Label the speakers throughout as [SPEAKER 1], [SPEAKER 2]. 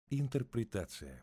[SPEAKER 1] Интерпретация.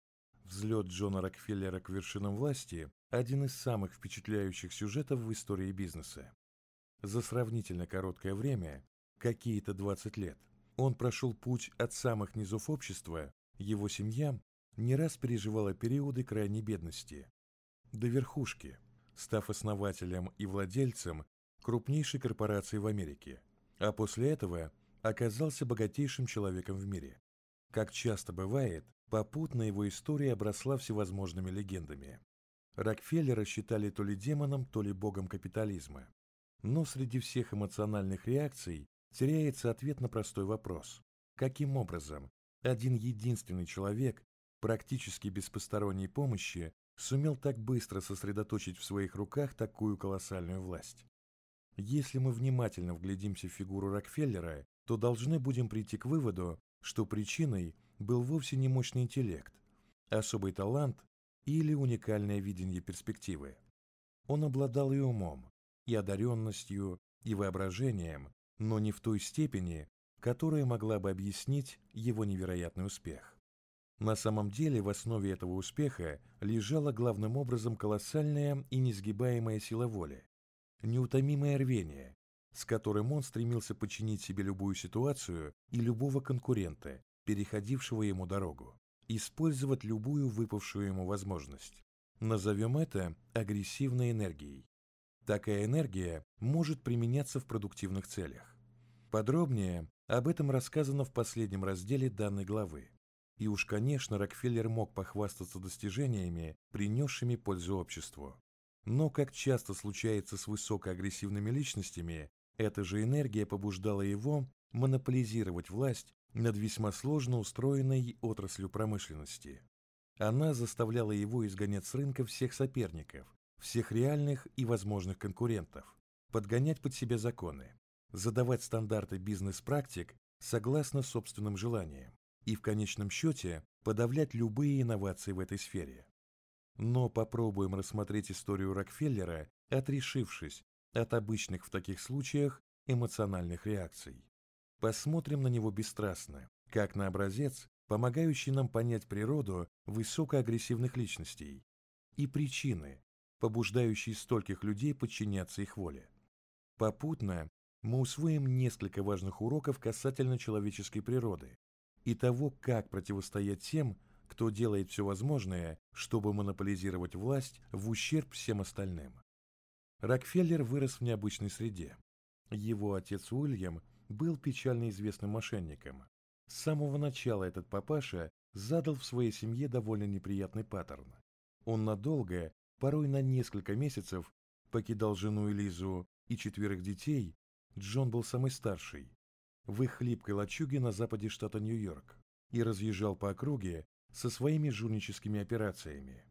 [SPEAKER 1] Взлет Джона Рокфеллера к вершинам власти – один из самых впечатляющих сюжетов в истории бизнеса. За сравнительно короткое время, какие-то 20 лет, он прошел путь от самых низов общества, его семья не раз переживала периоды крайней бедности, до верхушки, став основателем и владельцем крупнейшей корпорации в Америке, а после этого оказался богатейшим человеком в мире. Как часто бывает, попутно его история обросла всевозможными легендами. Рокфеллера считали то ли демоном, то ли богом капитализма. Но среди всех эмоциональных реакций теряется ответ на простой вопрос. Каким образом один единственный человек, практически без посторонней помощи, сумел так быстро сосредоточить в своих руках такую колоссальную власть? Если мы внимательно вглядимся в фигуру Рокфеллера, то должны будем прийти к выводу, что причиной был вовсе не мощный интеллект, особый талант или уникальное видение перспективы. Он обладал и умом, и одаренностью, и воображением, но не в той степени, которая могла бы объяснить его невероятный успех. На самом деле в основе этого успеха лежала главным образом колоссальная и несгибаемая сила воли, неутомимое рвение, с которым он стремился подчинить себе любую ситуацию и любого конкурента, переходившего ему дорогу, использовать любую выпавшую ему возможность. Назовем это агрессивной энергией. Такая энергия может применяться в продуктивных целях. Подробнее об этом рассказано в последнем разделе данной главы. И уж, конечно, Рокфеллер мог похвастаться достижениями, принесшими пользу обществу. Но, как часто случается с высокоагрессивными личностями, эта же энергия побуждала его монополизировать власть над весьма сложно устроенной отраслью промышленности. Она заставляла его изгонять с рынка всех соперников, всех реальных и возможных конкурентов, подгонять под себя законы, задавать стандарты бизнес-практик согласно собственным желаниям и в конечном счете подавлять любые инновации в этой сфере. Но попробуем рассмотреть историю Рокфеллера, отрешившись от обычных в таких случаях эмоциональных реакций. Посмотрим на него бесстрастно, как на образец, помогающий нам понять природу высокоагрессивных личностей и причины, побуждающие стольких людей подчиняться их воле. Попутно мы усвоим несколько важных уроков касательно человеческой природы и того, как противостоять тем, кто делает все возможное, чтобы монополизировать власть в ущерб всем остальным. Рокфеллер вырос в необычной среде. Его отец Уильям был печально известным мошенником. С самого начала этот папаша задал в своей семье довольно неприятный паттерн. Он надолго, порой на несколько месяцев, покидал жену Элизу и 4 детей, Джон был самый старший, в их хлипкой лачуге на западе штата Нью-Йорк и разъезжал по округе со своими жульническими операциями.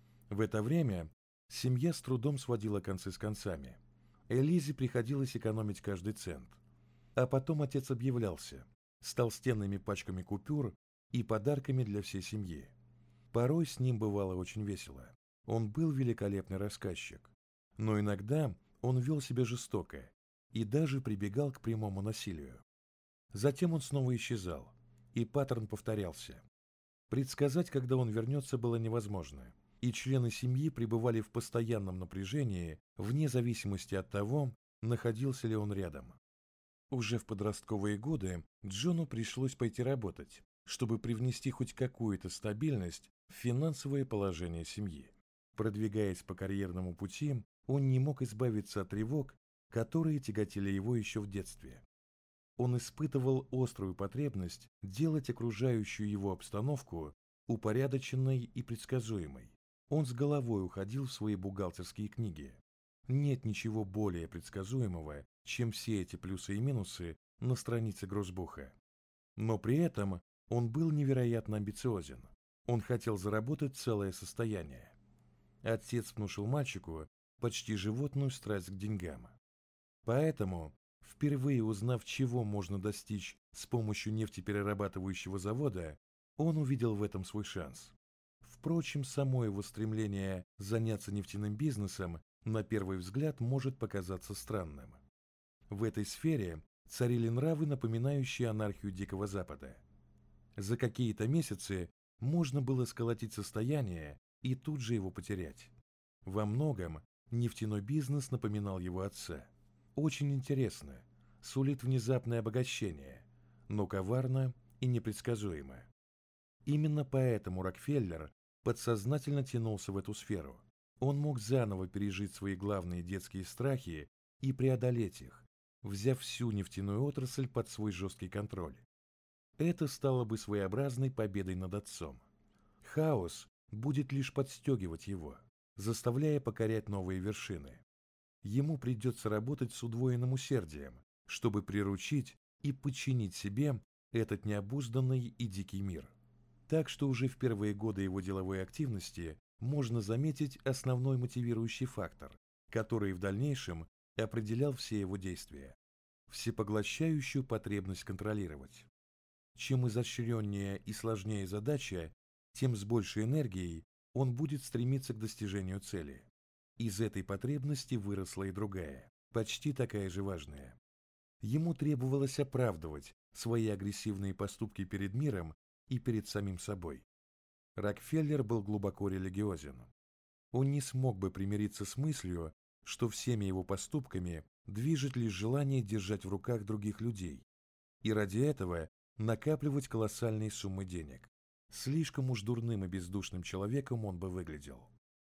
[SPEAKER 1] В это время семья с трудом сводила концы с концами. Элизе приходилось экономить каждый цент. А потом отец объявлялся с толстенными пачками купюр и подарками для всей семьи. Порой с ним бывало очень весело. Он был великолепный рассказчик. Но иногда он вел себя жестоко и даже прибегал к прямому насилию. Затем он снова исчезал, и паттерн повторялся. Предсказать, когда он вернется, было невозможно, и члены семьи пребывали в постоянном напряжении вне зависимости от того, находился ли он рядом. Уже в подростковые годы Джону пришлось пойти работать, чтобы привнести хоть какую-то стабильность в финансовое положение семьи. Продвигаясь по карьерному пути, он не мог избавиться от тревог, которые тяготили его еще в детстве. Он испытывал острую потребность делать окружающую его обстановку упорядоченной и предсказуемой. Он с головой уходил в свои бухгалтерские книги. Нет ничего более предсказуемого, чем все эти плюсы и минусы на странице гроссбуха. Но при этом он был невероятно амбициозен. Он хотел заработать целое состояние. Отец внушил мальчику почти животную страсть к деньгам. Поэтому, впервые узнав, чего можно достичь с помощью нефтеперерабатывающего завода, он увидел в этом свой шанс. Впрочем, само его стремление заняться нефтяным бизнесом на первый взгляд может показаться странным. В этой сфере царили нравы, напоминающие анархию Дикого Запада. За какие-то месяцы можно было сколотить состояние и тут же его потерять. Во многом нефтяной бизнес напоминал его отца. Очень интересно, сулит внезапное обогащение, но коварно и непредсказуемо. Именно поэтому Рокфеллер подсознательно тянулся в эту сферу. Он мог заново пережить свои главные детские страхи и преодолеть их, взяв всю нефтяную отрасль под свой жесткий контроль. Это стало бы своеобразной победой над отцом. Хаос будет лишь подстегивать его, заставляя покорять новые вершины. Ему придется работать с удвоенным усердием, чтобы приручить и подчинить себе этот необузданный и дикий мир. Так что уже в первые годы его деловой активности можно заметить основной мотивирующий фактор, который в дальнейшем определял все его действия – всепоглощающую потребность контролировать. Чем изощреннее и сложнее задача, тем с большей энергией он будет стремиться к достижению цели. Из этой потребности выросла и другая, почти такая же важная. Ему требовалось оправдывать свои агрессивные поступки перед миром и перед самим собой. Рокфеллер был глубоко религиозен. Он не смог бы примириться с мыслью, что всеми его поступками движет лишь желание держать в руках других людей, и ради этого накапливать колоссальные суммы денег. Слишком уж дурным и бездушным человеком он бы выглядел.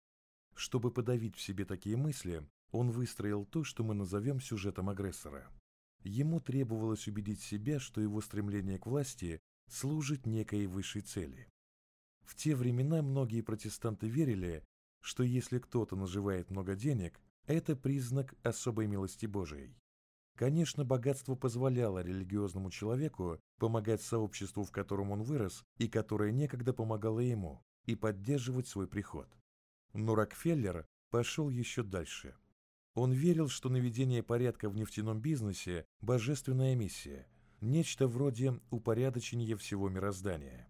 [SPEAKER 1] Чтобы подавить в себе такие мысли, он выстроил то, что мы назовем сюжетом агрессора. Ему требовалось убедить себя, что его стремление к власти служит некой высшей цели. В те времена многие протестанты верили, что если кто-то наживает много денег, это признак особой милости Божией. Конечно, богатство позволяло религиозному человеку помогать сообществу, в котором он вырос, и которое некогда помогало ему, и поддерживать свой приход. Но Рокфеллер пошел еще дальше. Он верил, что наведение порядка в нефтяном бизнесе – божественная миссия, нечто вроде упорядочения всего мироздания.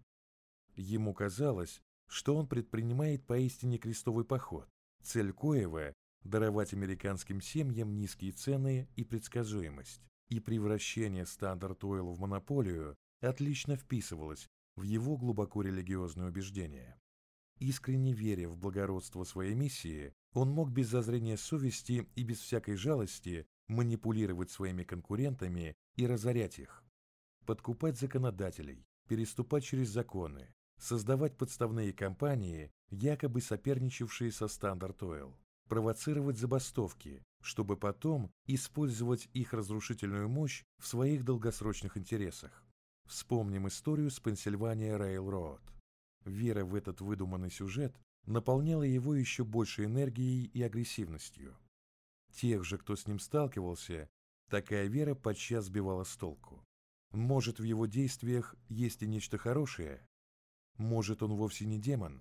[SPEAKER 1] Ему казалось, что он предпринимает поистине крестовый поход, цель коего – даровать американским семьям низкие цены и предсказуемость, и превращение Standard Oil в монополию отлично вписывалось в его глубоко религиозные убеждения. Искренне веря в благородство своей миссии, он мог без зазрения совести и без всякой жалости манипулировать своими конкурентами и разорять их, подкупать законодателей, переступать через законы, создавать подставные компании, якобы соперничавшие со Standard Oil, провоцировать забастовки, чтобы потом использовать их разрушительную мощь в своих долгосрочных интересах. Вспомним историю с Pennsylvania Railroad. Вера в этот выдуманный сюжет наполняла его еще большей энергией и агрессивностью. Тех же, кто с ним сталкивался, такая вера подчас сбивала с толку. Может, в его действиях есть и нечто хорошее? Может, он вовсе не демон?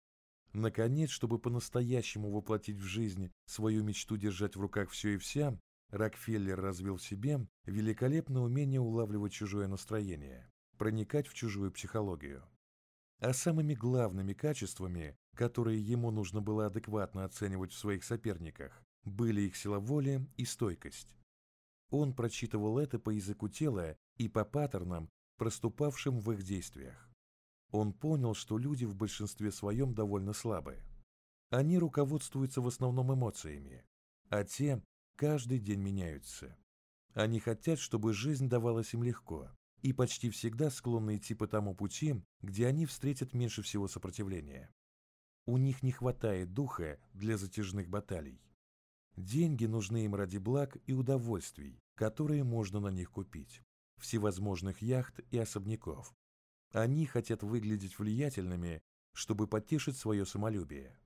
[SPEAKER 1] Наконец, чтобы по-настоящему воплотить в жизнь свою мечту держать в руках все и вся, Рокфеллер развил в себе великолепное умение улавливать чужое настроение, проникать в чужую психологию. А самыми главными качествами, которые ему нужно было адекватно оценивать в своих соперниках, были их сила воли и стойкость. Он прочитывал это по языку тела и по паттернам, проступавшим в их действиях. Он понял, что люди в большинстве своем довольно слабы. Они руководствуются в основном эмоциями, а те каждый день меняются. Они хотят, чтобы жизнь давалась им легко, и почти всегда склонны идти по тому пути, где они встретят меньше всего сопротивления. У них не хватает духа для затяжных баталий. Деньги нужны им ради благ и удовольствий, которые можно на них купить, всевозможных яхт и особняков. Они хотят выглядеть влиятельными, чтобы потешить свое самолюбие.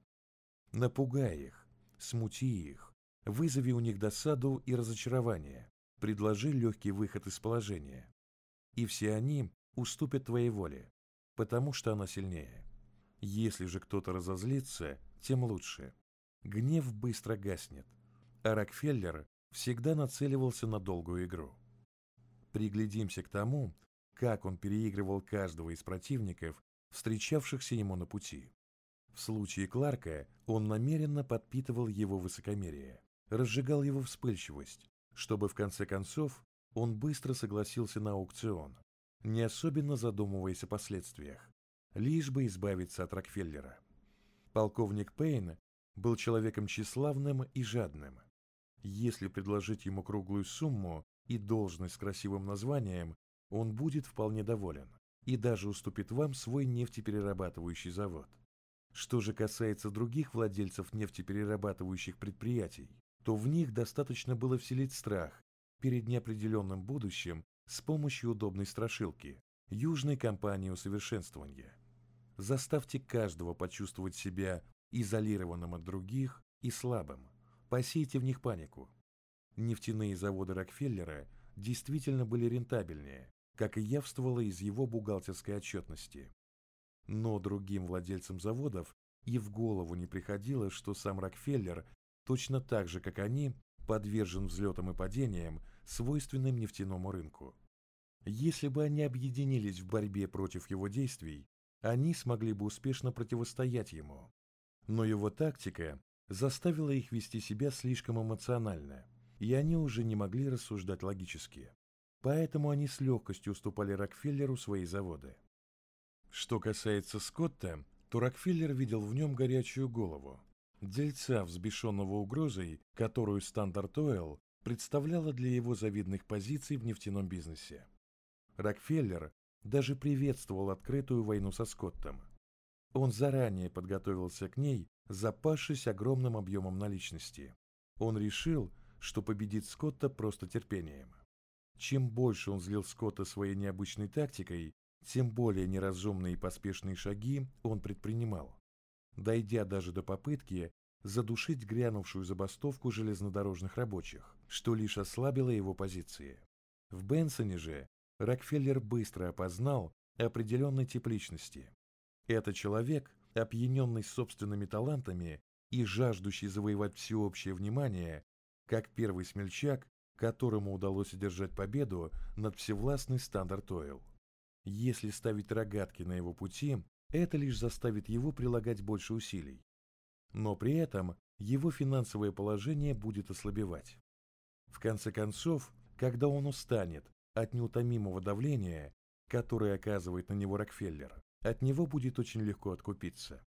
[SPEAKER 1] Напугай их, смути их, вызови у них досаду и разочарование, предложи легкий выход из положения. И все они уступят твоей воле, потому что она сильнее. Если же кто-то разозлится, тем лучше. Гнев быстро гаснет, а Рокфеллер всегда нацеливался на долгую игру. Приглядимся к тому, как он переигрывал каждого из противников, встречавшихся ему на пути. В случае Кларка он намеренно подпитывал его высокомерие, разжигал его вспыльчивость, чтобы в конце концов он быстро согласился на аукцион, не особенно задумываясь о последствиях, лишь бы избавиться от Рокфеллера. Полковник Пейн был человеком тщеславным и жадным. Если предложить ему круглую сумму и должность с красивым названием, он будет вполне доволен и даже уступит вам свой нефтеперерабатывающий завод. Что же касается других владельцев нефтеперерабатывающих предприятий, то в них достаточно было вселить страх перед неопределенным будущим с помощью удобной страшилки – Южной компании усовершенствования. Заставьте каждого почувствовать себя изолированным от других и слабым. Посейте в них панику. Нефтяные заводы Рокфеллера действительно были рентабельнее, как и явствовало из его бухгалтерской отчетности. Но другим владельцам заводов и в голову не приходило, что сам Рокфеллер, точно так же, как они, подвержен взлетам и падениям, свойственным нефтяному рынку. Если бы они объединились в борьбе против его действий, они смогли бы успешно противостоять ему. Но его тактика заставила их вести себя слишком эмоционально, и они уже не могли рассуждать логически. Поэтому они с легкостью уступали Рокфеллеру свои заводы. Что касается Скотта, то Рокфеллер видел в нем горячую голову, дельца, взбешенного угрозой, которую Стандарт Ойл представляла для его завидных позиций в нефтяном бизнесе. Рокфеллер даже приветствовал открытую войну со Скоттом. Он заранее подготовился к ней, запасшись огромным объемом наличности. Он решил, что победит Скотта просто терпением. Чем больше он злил Скотта своей необычной тактикой, тем более неразумные и поспешные шаги он предпринимал, дойдя даже до попытки задушить грянувшую забастовку железнодорожных рабочих, что лишь ослабило его позиции. В Бенсоне же Рокфеллер быстро опознал определенный тип личности. Это человек, опьяненный собственными талантами и жаждущий завоевать всеобщее внимание, как первый смельчак, которому удалось одержать победу над всевластной Стандарт Ойл. Если ставить рогатки на его пути, это лишь заставит его прилагать больше усилий. Но при этом его финансовое положение будет ослабевать. В конце концов, когда он устанет от неутомимого давления, которое оказывает на него Рокфеллер, от него будет очень легко откупиться.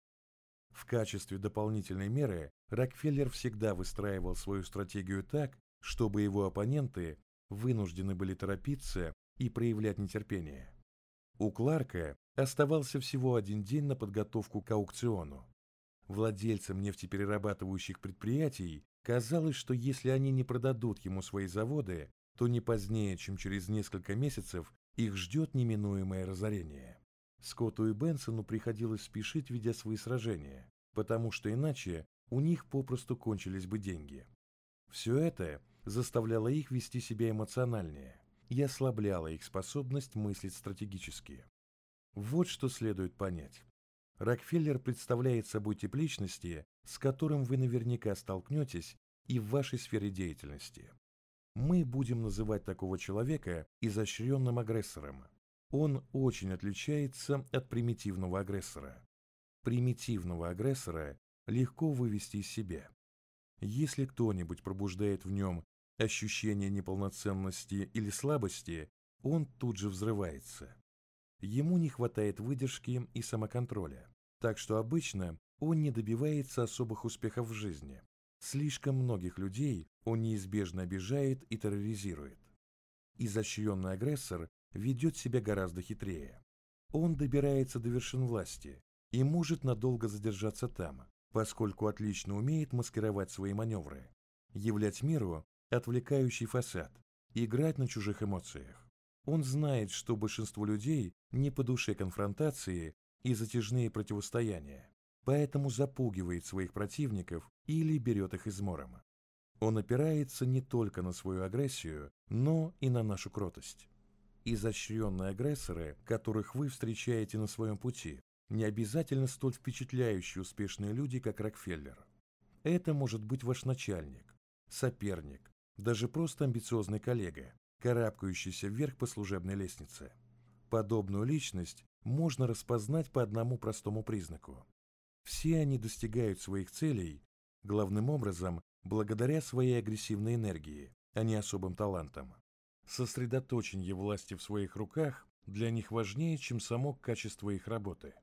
[SPEAKER 1] В качестве дополнительной меры Рокфеллер всегда выстраивал свою стратегию так, чтобы его оппоненты вынуждены были торопиться и проявлять нетерпение. У Кларка оставался всего один день на подготовку к аукциону. Владельцам нефтеперерабатывающих предприятий казалось, что если они не продадут ему свои заводы, то не позднее, чем через несколько месяцев, их ждет неминуемое разорение. Скотту и Бенсону приходилось спешить, ведя свои сражения, потому что иначе у них попросту кончились бы деньги. Все это заставляло их вести себя эмоциональнее и ослабляло их способность мыслить стратегически. Вот что следует понять. Рокфеллер представляет собой тип личности, с которым вы наверняка столкнетесь и в вашей сфере деятельности. Мы будем называть такого человека изощренным агрессором. Он очень отличается от примитивного агрессора. Примитивного агрессора легко вывести из себя. Если кто-нибудь пробуждает в нем ощущение неполноценности или слабости, он тут же взрывается. Ему не хватает выдержки и самоконтроля, так что обычно он не добивается особых успехов в жизни. Слишком многих людей он неизбежно обижает и терроризирует. Изощренный агрессор ведет себя гораздо хитрее. Он добирается до вершин власти и может надолго задержаться там, поскольку отлично умеет маскировать свои маневры, являть миру отвлекающий фасад, играть на чужих эмоциях. Он знает, что большинству людей не по душе конфронтации и затяжные противостояния, поэтому запугивает своих противников или берет их измором. Он опирается не только на свою агрессию, но и на нашу кротость. Изощренные агрессоры, которых вы встречаете на своем пути, не обязательно столь впечатляющие успешные люди, как Рокфеллер. Это может быть ваш начальник, соперник, даже просто амбициозный коллега, карабкающийся вверх по служебной лестнице. Подобную личность можно распознать по одному простому признаку. Все они достигают своих целей, главным образом, благодаря своей агрессивной энергии, а не особым талантам. Сосредоточение власти в своих руках для них важнее, чем само качество их работы.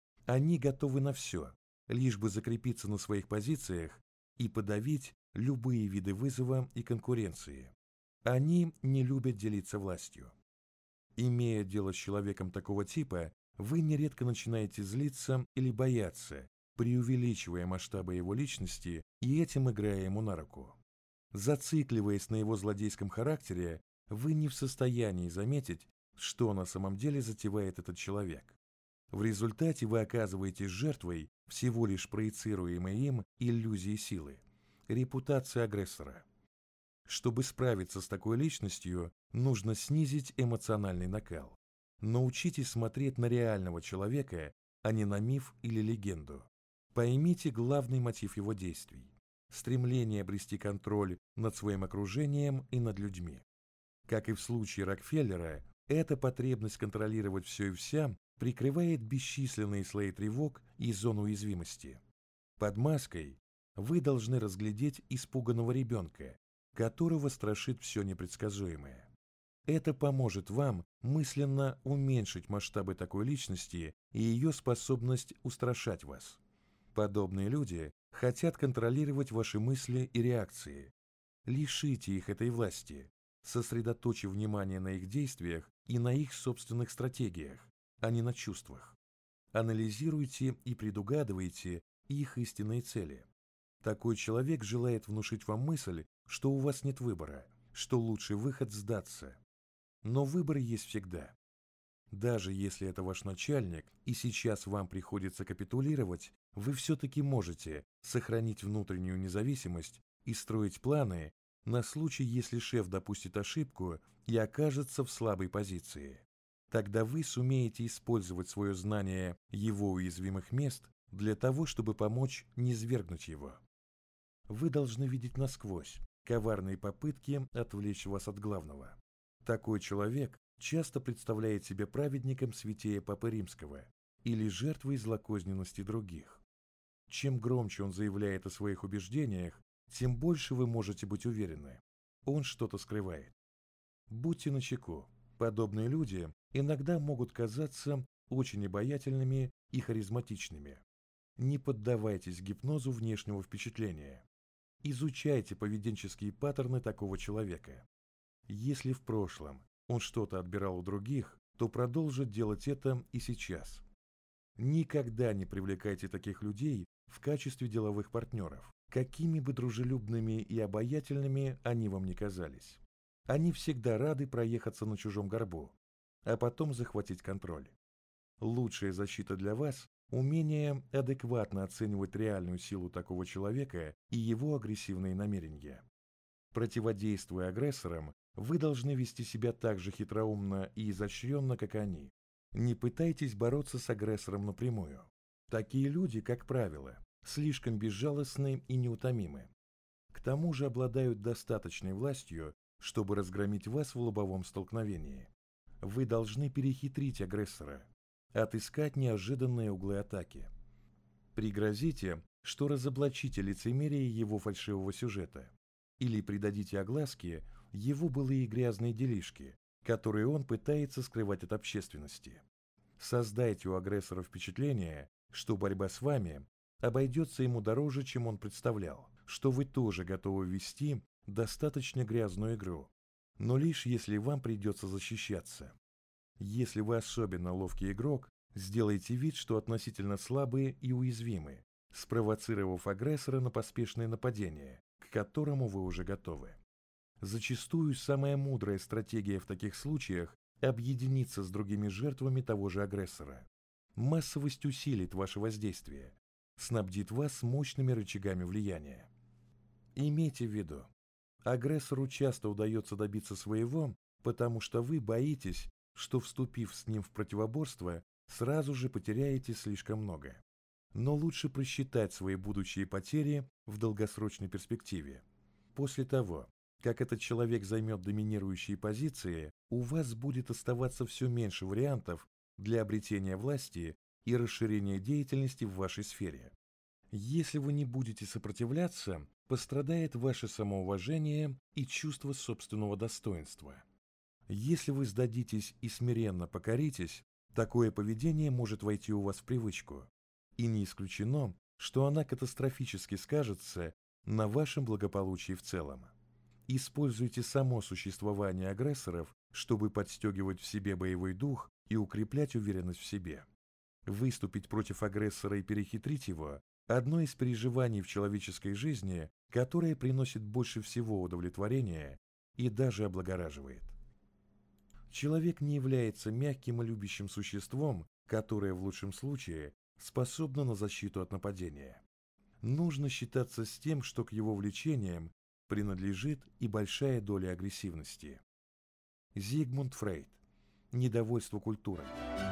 [SPEAKER 1] Они готовы на все, лишь бы закрепиться на своих позициях и подавить любые виды вызова и конкуренции. Они не любят делиться властью. Имея дело с человеком такого типа, вы нередко начинаете злиться или бояться, преувеличивая масштабы его личности и этим играя ему на руку. Зацикливаясь на его злодейском характере, вы не в состоянии заметить, что на самом деле затевает этот человек. В результате вы оказываетесь жертвой всего лишь проецируемой им иллюзии силы, репутации агрессора. Чтобы справиться с такой личностью, нужно снизить эмоциональный накал. Научитесь смотреть на реального человека, а не на миф или легенду. Поймите главный мотив его действий – стремление обрести контроль над своим окружением и над людьми. Как и в случае Рокфеллера, эта потребность контролировать все и вся прикрывает бесчисленные слои тревог и зон уязвимости. Под маской вы должны разглядеть испуганного ребенка, которого страшит все непредсказуемое. Это поможет вам мысленно уменьшить масштабы такой личности и ее способность устрашать вас. Подобные люди хотят контролировать ваши мысли и реакции. Лишите их этой власти, сосредоточив внимание на их действиях и на их собственных стратегиях, а не на чувствах. Анализируйте и предугадывайте их истинные цели. Такой человек желает внушить вам мысль, что у вас нет выбора, что лучший выход – сдаться. Но выбор есть всегда. Даже если это ваш начальник, и сейчас вам приходится капитулировать, вы все-таки можете сохранить внутреннюю независимость и строить планы на случай, если шеф допустит ошибку и окажется в слабой позиции. Тогда вы сумеете использовать свое знание его уязвимых мест для того, чтобы помочь низвергнуть его. Вы должны видеть насквозь коварные попытки отвлечь вас от главного. Такой человек часто представляет себя праведником святея Папы Римского или жертвой злокозненности других. Чем громче он заявляет о своих убеждениях, тем больше вы можете быть уверены. Он что-то скрывает. Будьте начеку. Подобные люди иногда могут казаться очень обаятельными и харизматичными. Не поддавайтесь гипнозу внешнего впечатления. Изучайте поведенческие паттерны такого человека. Если в прошлом он что-то отбирал у других, то продолжит делать это и сейчас. Никогда не привлекайте таких людей в качестве деловых партнеров, какими бы дружелюбными и обаятельными они вам ни казались. Они всегда рады проехаться на чужом горбу, а потом захватить контроль. Лучшая защита для вас – умение адекватно оценивать реальную силу такого человека и его агрессивные намерения. Противодействуя агрессорам, вы должны вести себя так же хитроумно и изощренно, как они. Не пытайтесь бороться с агрессором напрямую. Такие люди, как правило, слишком безжалостны и неутомимы. К тому же обладают достаточной властью, чтобы разгромить вас в лобовом столкновении. Вы должны перехитрить агрессора, отыскать неожиданные углы атаки. Пригрозите, что разоблачите лицемерие его фальшивого сюжета или придадите огласке его былые грязные делишки, которые он пытается скрывать от общественности. Создайте у агрессора впечатление, что борьба с вами обойдется ему дороже, чем он представлял, что вы тоже готовы вести достаточно грязную игру, но лишь если вам придется защищаться. Если вы особенно ловкий игрок, сделайте вид, что относительно слабые и уязвимы, спровоцировав агрессора на поспешное нападение, к которому вы уже готовы. Зачастую самая мудрая стратегия в таких случаях – объединиться с другими жертвами того же агрессора. Массовость усилит ваше воздействие, снабдит вас мощными рычагами влияния. Имейте в виду, агрессору часто удается добиться своего, потому что вы боитесь, что, вступив с ним в противоборство, сразу же потеряете слишком много. Но лучше просчитать свои будущие потери в долгосрочной перспективе. После того, как этот человек займет доминирующие позиции, у вас будет оставаться все меньше вариантов для обретения власти и расширения деятельности в вашей сфере. Если вы не будете сопротивляться, пострадает ваше самоуважение и чувство собственного достоинства. Если вы сдадитесь и смиренно покоритесь, такое поведение может войти у вас в привычку, и не исключено, что она катастрофически скажется на вашем благополучии в целом. Используйте само существование агрессоров, чтобы подстегивать в себе боевой дух и укреплять уверенность в себе. Выступить против агрессора и перехитрить его – одно из переживаний в человеческой жизни, которое приносит больше всего удовлетворения и даже облагораживает. Человек не является мягким и любящим существом, которое в лучшем случае способно на защиту от нападения. Нужно считаться с тем, что к его влечениям принадлежит и большая доля агрессивности. Зигмунд Фрейд. Недовольство культурой.